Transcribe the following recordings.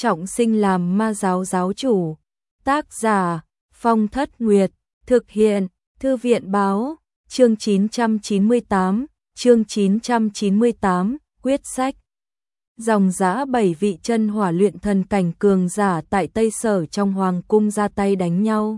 trọng sinh làm ma giáo giáo chủ. Tác giả Phong Thất Nguyệt, thực hiện Thư viện Báo, chương 998, quyết sách. Dòng dã 7 vị chân hỏa luyện thần cảnh cường giả tại Tây Sở trong hoàng cung ra tay đánh nhau.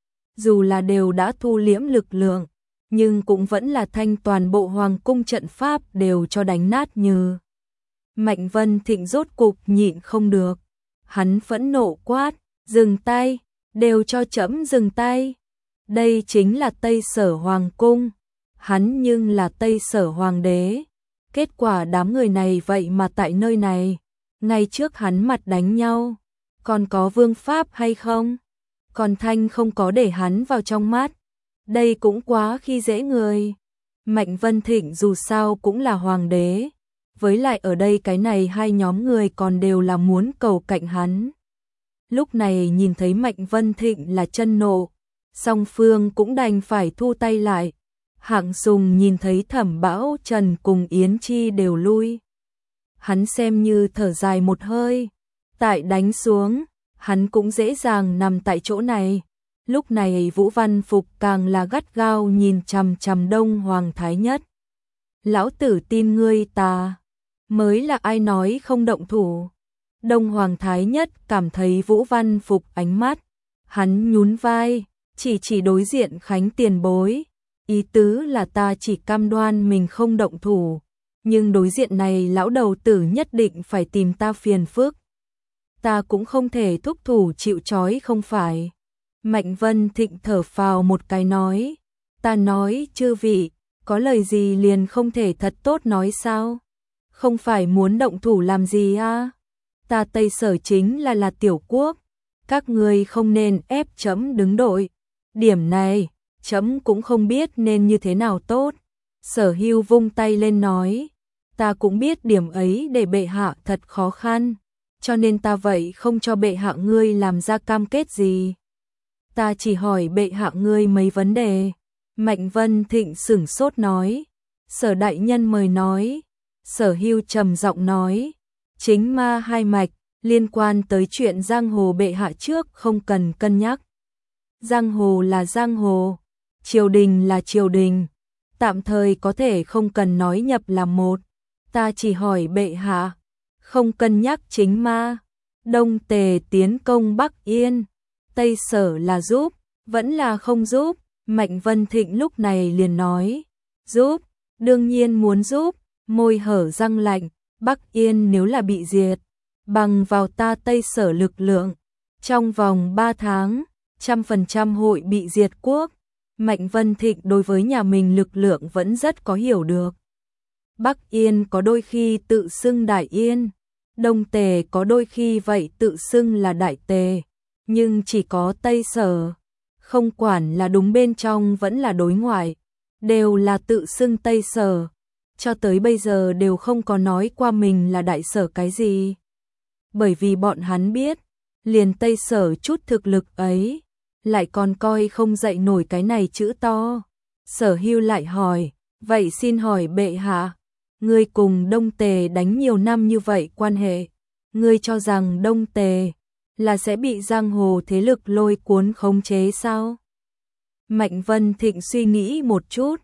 Dù là đều đã thu liễm lực lượng, nhưng cũng vẫn là thanh toàn bộ hoàng cung trận pháp đều cho đánh nát như. Mạnh Vân Thịnh rốt cục nhịn không được. Hắn phẫn nộ quát, dừng tay, đều cho trẫm dừng tay. Đây chính là Tây Sở Hoàng Cung. Hắn nhưng là Tây Sở Hoàng đế. Kết quả đám người này vậy mà tại nơi này, ngay trước hắn mặt đánh nhau. Còn có vương pháp hay không? Còn thanh không có để hắn vào trong mắt. Đây cũng quá khi dễ người. Mạnh Vân Thịnh dù sao cũng là hoàng đế. Với lại ở đây cái này hai nhóm người còn đều là muốn cầu cạnh hắn. Lúc này nhìn thấy Mạnh Vân Thịnh là chân nộ, song phương cũng đành phải thu tay lại. Hạng Sùng nhìn thấy Thẩm Bão Trần cùng Yến Chi đều lui. Hắn xem như thở dài một hơi. Tại đánh xuống, hắn cũng dễ dàng nằm tại chỗ này. Lúc này Vũ Văn Phục càng là gắt gao nhìn chằm chằm Đông Hoàng Thái Nhất. Lão tử tin ngươi ta. Mới là ai nói không động thủ. Đông Hoàng Thái Nhất cảm thấy Vũ Văn Phục ánh mắt. Hắn nhún vai, chỉ đối diện Khánh tiền bối. Ý tứ là ta chỉ cam đoan mình không động thủ. Nhưng đối diện này lão đầu tử nhất định phải tìm ta phiền phức. Ta cũng không thể thúc thủ chịu trói không phải. Mạnh Vân Thịnh thở phào một cái nói. Ta nói chư vị, có lời gì liền không thể thật tốt nói sao? Không phải muốn động thủ làm gì à? Ta Tây Sở chính là tiểu quốc. Các ngươi không nên ép trẫm đứng đội. Điểm này, trẫm cũng không biết nên như thế nào tốt. Sở Hưu vung tay lên nói. Ta cũng biết điểm ấy để bệ hạ thật khó khăn. Cho nên ta vậy không cho bệ hạ ngươi làm ra cam kết gì. Ta chỉ hỏi bệ hạ ngươi mấy vấn đề. Mạnh Vân Thịnh sửng sốt nói. Sở đại nhân mời nói. Sở Hưu trầm giọng nói. Chính ma hai mạch, liên quan tới chuyện giang hồ bệ hạ trước không cần cân nhắc. Giang hồ là giang hồ, triều đình là triều đình. Tạm thời có thể không cần nói nhập là một. Ta chỉ hỏi bệ hạ, không cân nhắc chính ma. Đông Tề tiến công Bắc Yên, Tây Sở là giúp, vẫn là không giúp. Mạnh Vân Thịnh lúc này liền nói, giúp, đương nhiên muốn giúp. Môi hở răng lạnh, Bắc Yên nếu là bị diệt, bằng vào ta Tây Sở lực lượng, trong vòng 3 tháng, 100% hội bị diệt quốc. Mạnh Vân Thịnh đối với nhà mình lực lượng vẫn rất có hiểu được. Bắc Yên có đôi khi tự xưng Đại Yên, Đông Tề có đôi khi vậy tự xưng là Đại Tề, nhưng chỉ có Tây Sở, không quản là đúng bên trong vẫn là đối ngoại, đều là tự xưng Tây Sở. Cho tới bây giờ đều không có nói qua mình là Đại Sở cái gì. Bởi vì bọn hắn biết, liền Tây Sở chút thực lực ấy, lại còn coi không dậy nổi cái này chữ to. Sở Hưu lại hỏi, vậy xin hỏi bệ hạ, ngươi cùng Đông Tề đánh nhiều năm như vậy quan hệ, ngươi cho rằng Đông Tề là sẽ bị giang hồ thế lực lôi cuốn khống chế sao? Mạnh Vân Thịnh suy nghĩ một chút,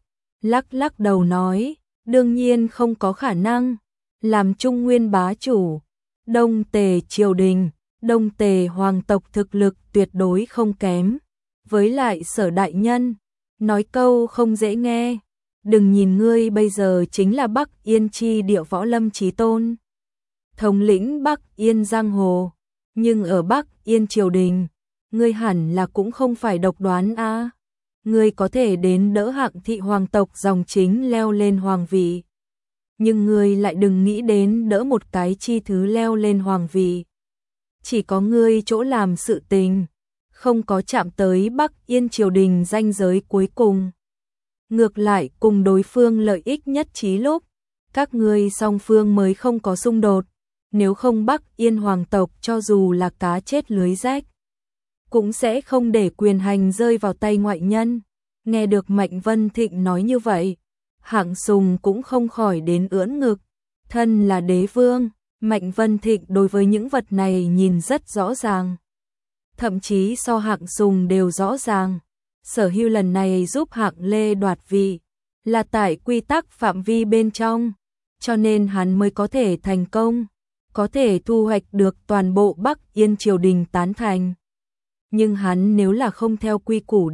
lắc đầu nói, đương nhiên không có khả năng. Làm Trung Nguyên bá chủ, Đông Tề triều đình, Đông Tề hoàng tộc thực lực tuyệt đối không kém. Với lại Sở đại nhân, nói câu không dễ nghe, đừng nhìn ngươi bây giờ chính là Bắc Yên chi địa võ lâm chí tôn, thống lĩnh Bắc Yên giang hồ, nhưng ở Bắc Yên triều đình, ngươi hẳn là cũng không phải độc đoán a. Ngươi có thể đến đỡ Hạng thị hoàng tộc dòng chính leo lên hoàng vị, nhưng ngươi lại đừng nghĩ đến đỡ một cái chi thứ leo lên hoàng vị. Chỉ có ngươi chỗ làm sự tình, không có chạm tới Bắc Yên triều đình ranh giới cuối cùng. Ngược lại cùng đối phương lợi ích nhất trí lúc, các ngươi song phương mới không có xung đột. Nếu không Bắc Yên hoàng tộc cho dù là cá chết lưới rách, cũng sẽ không để quyền hành rơi vào tay ngoại nhân. Nghe được Mạnh Vân Thịnh nói như vậy, Hạng Sùng cũng không khỏi đến ưỡn ngực. Thân là đế vương, Mạnh Vân Thịnh đối với những vật này nhìn rất rõ ràng. Thậm chí so Hạng Sùng đều rõ ràng. Sở Hưu lần này giúp Hạng Lê đoạt vị, là tại quy tắc phạm vi bên trong, cho nên hắn mới có thể thành công, có thể thu hoạch được toàn bộ Bắc Yên triều đình tán thành. Nhưng hắn nếu là không theo quy củ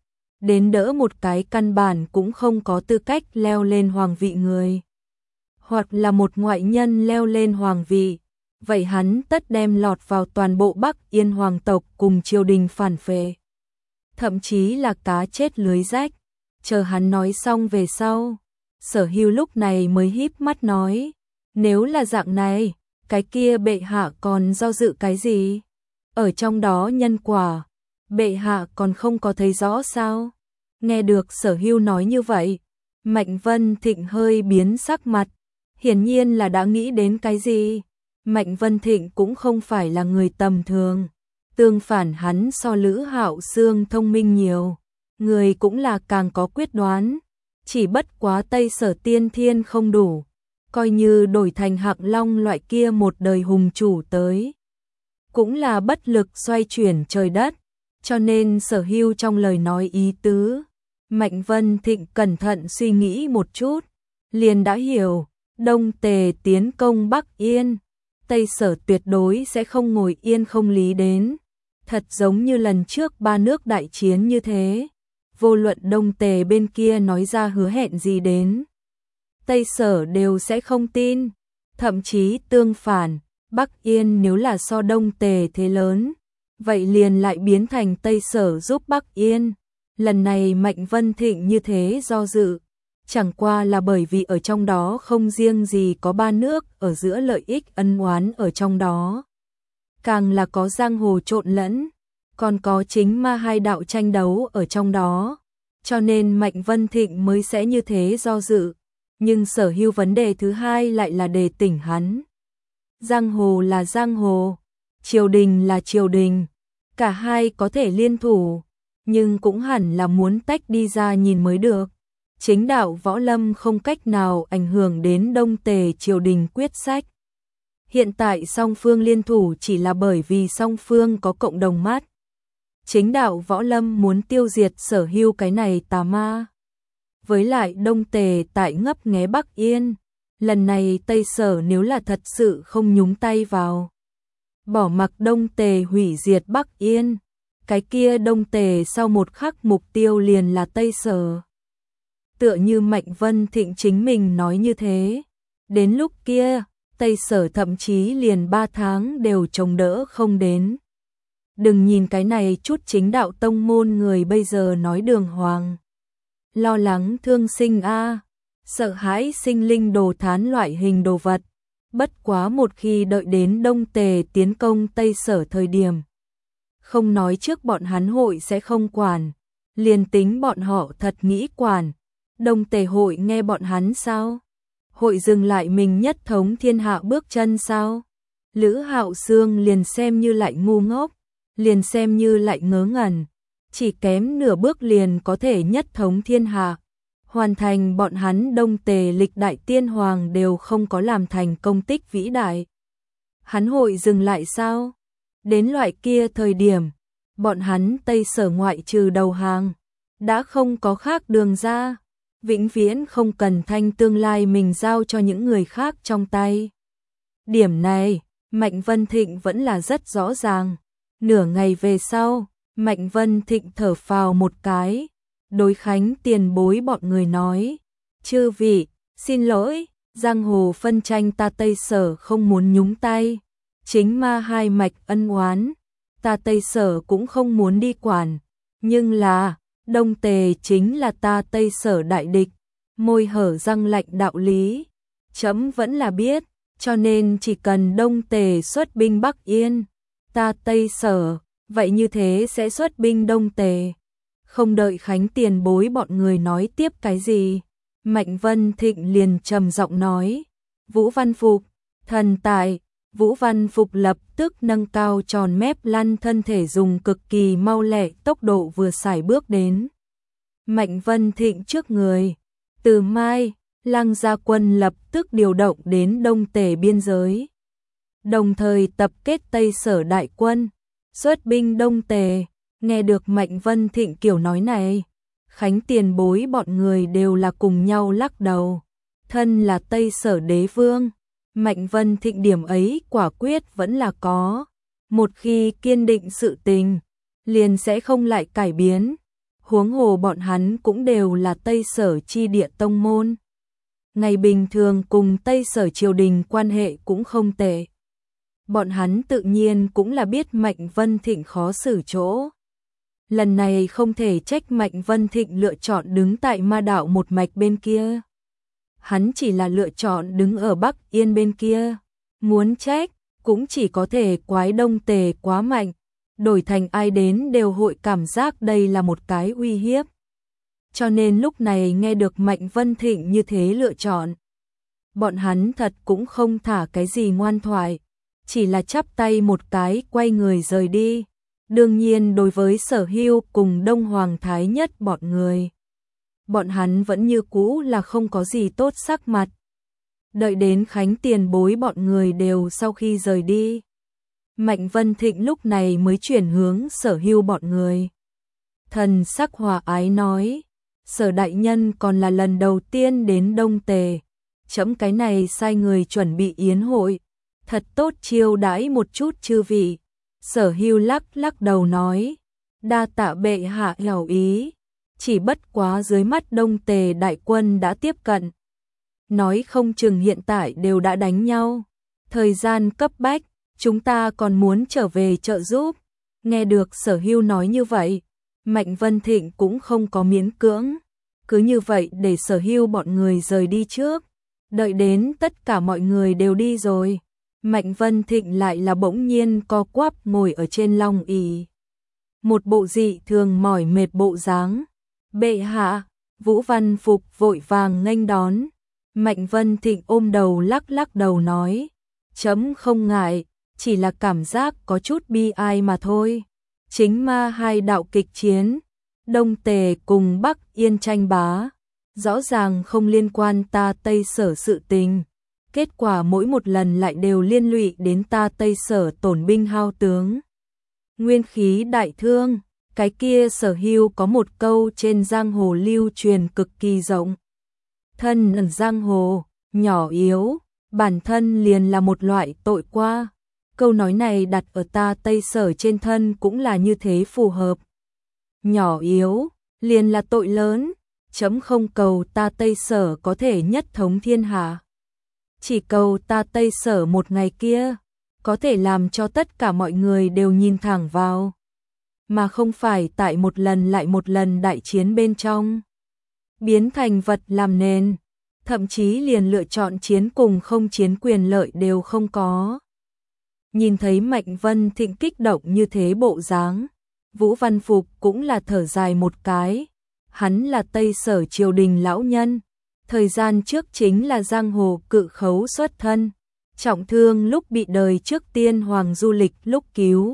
đến đỡ một cái căn bản cũng không có tư cách leo lên hoàng vị người. Hoặc là một ngoại nhân leo lên hoàng vị, vậy hắn tất đem lọt vào toàn bộ Bắc Yên hoàng tộc cùng triều đình phản phệ. Thậm chí là cá chết lưới rách. Chờ hắn nói xong về sau, Sở Hưu lúc này mới híp mắt nói, nếu là dạng này, cái kia bệ hạ còn do dự cái gì? Ở trong đó nhân quả, bệ hạ còn không có thấy rõ sao? Nghe được Sở Hưu nói như vậy, Mạnh Vân Thịnh hơi biến sắc mặt, hiển nhiên là đã nghĩ đến cái gì. Mạnh Vân Thịnh cũng không phải là người tầm thường, tương phản hắn so Lữ Hạo Xương thông minh nhiều, người cũng là càng có quyết đoán, chỉ bất quá Tây Sở tiên thiên không đủ, coi như đổi thành Hạng Long loại kia một đời hùng chủ tới, cũng là bất lực xoay chuyển trời đất, cho nên Sở Hưu trong lời nói ý tứ, Mạnh Vân Thịnh cẩn thận suy nghĩ một chút, liền đã hiểu, Đông Tề tiến công Bắc Yên, Tây Sở tuyệt đối sẽ không ngồi yên không lý đến, thật giống như lần trước ba nước đại chiến như thế, vô luận Đông Tề bên kia nói ra hứa hẹn gì đến, Tây Sở đều sẽ không tin, thậm chí tương phản, Bắc Yên nếu là so Đông Tề thế lớn, vậy liền lại biến thành Tây Sở giúp Bắc Yên. Lần này Mạnh Vân Thịnh như thế do dự, chẳng qua là bởi vì ở trong đó không riêng gì có ba nước ở giữa lợi ích ân oán ở trong đó, càng là có giang hồ trộn lẫn, còn có chính ma hai đạo tranh đấu ở trong đó, cho nên Mạnh Vân Thịnh mới sẽ như thế do dự. Nhưng Sở Hưu vấn đề thứ hai lại là đề tỉnh hắn. Giang hồ là giang hồ, triều đình là triều đình, cả hai có thể liên thủ, nhưng cũng hẳn là muốn tách đi ra nhìn mới được. Chính đạo võ lâm không cách nào ảnh hưởng đến Đông Tề triều đình quyết sách. Hiện tại song phương liên thủ chỉ là bởi vì song phương có cộng đồng mắt. Chính đạo võ lâm muốn tiêu diệt Sở Hưu cái này tà ma. Với lại Đông Tề tại ngấp nghé Bắc Yên, lần này Tây Sở nếu là thật sự không nhúng tay vào, bỏ mặc Đông Tề hủy diệt Bắc Yên, cái kia Đông Tề sau một khắc mục tiêu liền là Tây Sở. Tựa như Mạnh Vân Thịnh chính mình nói như thế, đến lúc kia, Tây Sở thậm chí liền 3 tháng đều chống đỡ không đến. Đừng nhìn cái này chút chính đạo tông môn người bây giờ nói đường hoàng. Lo lắng thương sinh sợ hãi sinh linh đồ thán loại hình đồ vật. Bất quá một khi đợi đến Đông Tề tiến công Tây Sở thời điểm. Không nói trước bọn hắn hội sẽ không quản, liền tính bọn họ thật nghĩ quản. Đông Tề hội nghe bọn hắn sao? Hội dừng lại mình nhất thống thiên hạ bước chân sao? Lữ Hạo Xương liền xem như lại ngu ngốc, liền xem như lại ngớ ngẩn, chỉ kém nửa bước liền có thể nhất thống thiên hạ, hoàn thành bọn hắn Đông Tề lịch đại tiên hoàng đều không có làm thành công tích vĩ đại. Hắn hội dừng lại sao? Đến loại kia thời điểm, bọn hắn Tây Sở ngoại trừ đầu hàng, đã không có khác đường ra, vĩnh viễn không cần thanh tương lai mình giao cho những người khác trong tay. Điểm này, Mạnh Vân Thịnh vẫn là rất rõ ràng. Nửa ngày về sau, Mạnh Vân Thịnh thở phào một cái, đối Khánh tiền bối bọn người nói, chư vị, xin lỗi, giang hồ phân tranh ta Tây Sở không muốn nhúng tay, chính ma hai mạch ân oán, ta Tây Sở cũng không muốn đi quản, nhưng là, Đông Tề chính là ta Tây Sở đại địch, môi hở răng lạnh đạo lý, chấm vẫn là biết, cho nên chỉ cần Đông Tề xuất binh Bắc Yên, ta Tây Sở, vậy như thế sẽ xuất binh Đông Tề. Không đợi Khánh tiền bối bọn người nói tiếp cái gì, Mạnh Vân Thịnh liền trầm giọng nói, Vũ Văn Phục, thần tại, Vũ Văn Phục lập tức nâng cao tròn mép lăn thân thể dùng cực kỳ mau lẹ tốc độ vừa sải bước đến. Mạnh Vân Thịnh trước người, từ mai, Lăng Gia Quân lập tức điều động đến Đông Tề biên giới. đồng thời tập kết Tây Sở đại quân, xuất binh Đông Tề. Nghe được Mạnh Vân Thịnh kiểu nói này, Khánh tiền bối bọn người đều là cùng nhau lắc đầu. Thân là Tây Sở đế vương, Mạnh Vân Thịnh điểm ấy quả quyết vẫn là có. Một khi kiên định sự tình, liền sẽ không lại cải biến. Huống hồ bọn hắn cũng đều là Tây Sở chi địa tông môn. Ngày bình thường cùng Tây Sở triều đình quan hệ cũng không tệ. Bọn hắn tự nhiên cũng là biết Mạnh Vân Thịnh khó xử chỗ. Lần này không thể trách Mạnh Vân Thịnh lựa chọn đứng tại Ma Đạo một mạch bên kia. Hắn chỉ là lựa chọn đứng ở Bắc Yên bên kia. Muốn trách, cũng chỉ có thể quái Đông Tề quá mạnh. Đổi thành ai đến đều hội cảm giác đây là một cái uy hiếp. Cho nên lúc này nghe được Mạnh Vân Thịnh như thế lựa chọn, bọn hắn thật cũng không thả cái gì ngoan thoại, chỉ là chắp tay một cái quay người rời đi. Đương nhiên đối với Sở Hưu cùng Đông Hoàng Thái Nhất bọn hắn vẫn như cũ là không có gì tốt sắc mặt. Đợi đến Khánh tiền bối bọn người đều sau khi rời đi, Mạnh Vân Thịnh lúc này mới chuyển hướng Sở Hưu bọn người. Thần sắc hòa ái nói, Sở đại nhân còn là lần đầu tiên đến Đông Tề, chấm cái này sai người chuẩn bị yến hội, thật tốt chiêu đãi một chút chư vị. Sở Hưu lắc đầu nói, đa tạ bệ hạ hiểu ý, chỉ bất quá dưới mắt Đông Tề đại quân đã tiếp cận. Nói không chừng hiện tại đều đã đánh nhau, thời gian cấp bách, chúng ta còn muốn trở về trợ giúp. Nghe được Sở Hưu nói như vậy, Mạnh Vân Thịnh cũng không có miễn cưỡng, cứ như vậy để Sở Hưu bọn người rời đi trước. Đợi đến tất cả mọi người đều đi rồi, Mạnh Vân Thịnh lại là bỗng nhiên co quắp ngồi ở trên long ỷ, một bộ dị thường mỏi mệt bộ dáng. Bệ hạ, Vũ Văn Phục vội vàng nghênh đón. Mạnh Vân Thịnh ôm đầu lắc đầu nói, chấm không ngại, chỉ là cảm giác có chút bi ai mà thôi. Chính ma hai đạo kịch chiến, Đông Tề cùng Bắc Yên tranh bá, rõ ràng không liên quan ta Tây Sở sự tình. Kết quả mỗi một lần lại đều liên lụy đến ta Tây Sở tổn binh hao tướng, nguyên khí đại thương. Cái kia Sở Hưu có một câu trên giang hồ lưu truyền cực kỳ rộng. Thân ẩn giang hồ, nhỏ yếu, bản thân liền là một loại tội qua. Câu nói này đặt ở ta Tây Sở trên thân cũng là như thế phù hợp. Nhỏ yếu, liền là tội lớn, chấm không cầu ta Tây Sở có thể nhất thống thiên hạ. Chỉ cầu ta Tây Sở một ngày kia, có thể làm cho tất cả mọi người đều nhìn thẳng vào, mà không phải tại một lần lại một lần đại chiến bên trong biến thành vật làm nền, thậm chí liền lựa chọn chiến cùng không chiến quyền lợi đều không có. Nhìn thấy Mạnh Vân Thịnh kích động như thế bộ dáng, Vũ Văn Phục cũng là thở dài một cái. Hắn là Tây Sở triều đình lão nhân, thời gian trước chính là giang hồ cự khấu xuất thân, trọng thương lúc bị đời trước tiên hoàng du lịch lúc cứu.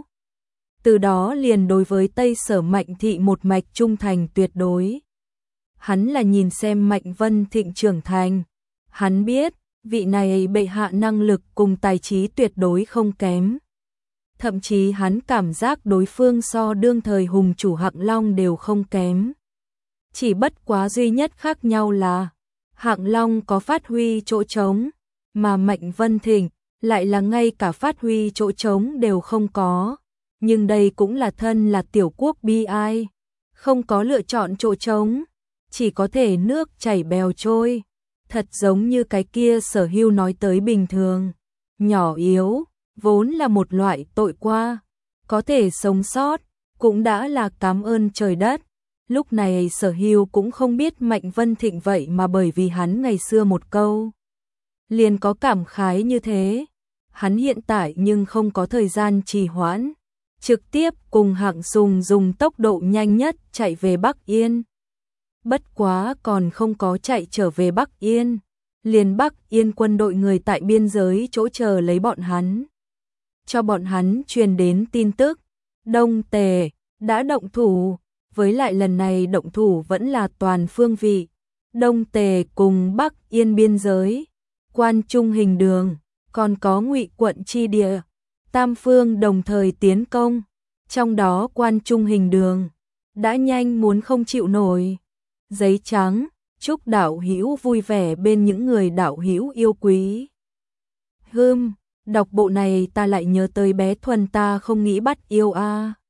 Từ đó liền đối với Tây Sở Mạnh thị một mạch trung thành tuyệt đối. Hắn là nhìn xem Mạnh Vân Thịnh trưởng thành, hắn biết vị này bệ hạ năng lực cùng tài trí tuyệt đối không kém. Thậm chí hắn cảm giác đối phương so đương thời hùng chủ Hạng Long đều không kém. Chỉ bất quá duy nhất khác nhau là Hạng Long có phát huy chỗ trống, mà Mạnh Vân Thịnh lại là ngay cả phát huy chỗ trống đều không có. Nhưng đây cũng là thân là tiểu quốc bi ai, không có lựa chọn chỗ trống, chỉ có thể nước chảy bèo trôi. Thật giống như cái kia Sở Hưu nói tới bình thường, nhỏ yếu, vốn là một loại tội qua, có thể sống sót, cũng đã là cảm ơn trời đất. Lúc này Sở Hưu cũng không biết Mạnh Vân Thịnh vậy mà bởi vì hắn ngày xưa một câu liền có cảm khái như thế. Hắn hiện tại nhưng không có thời gian trì hoãn, trực tiếp cùng Hạng Sùng dùng tốc độ nhanh nhất chạy về Bắc Yên. Bất quá còn không có chạy trở về Bắc Yên, liền Bắc Yên quân đội người tại biên giới chỗ chờ lấy bọn hắn. Cho bọn hắn truyền đến tin tức, Đông Tề đã động thủ, với lại lần này động thủ vẫn là toàn phương vị. Đông Tề cùng Bắc Yên biên giới, Quan Trung Hình Đường, còn có Ngụy quận chi địa, tam phương đồng thời tiến công, trong đó Quan Trung Hình Đường đã nhanh muốn không chịu nổi. Giấy trắng, chúc đạo hữu vui vẻ bên những người đạo hữu yêu quý. Đọc bộ này ta lại nhớ tới bé Thuần ta không nghĩ bắt yêu a.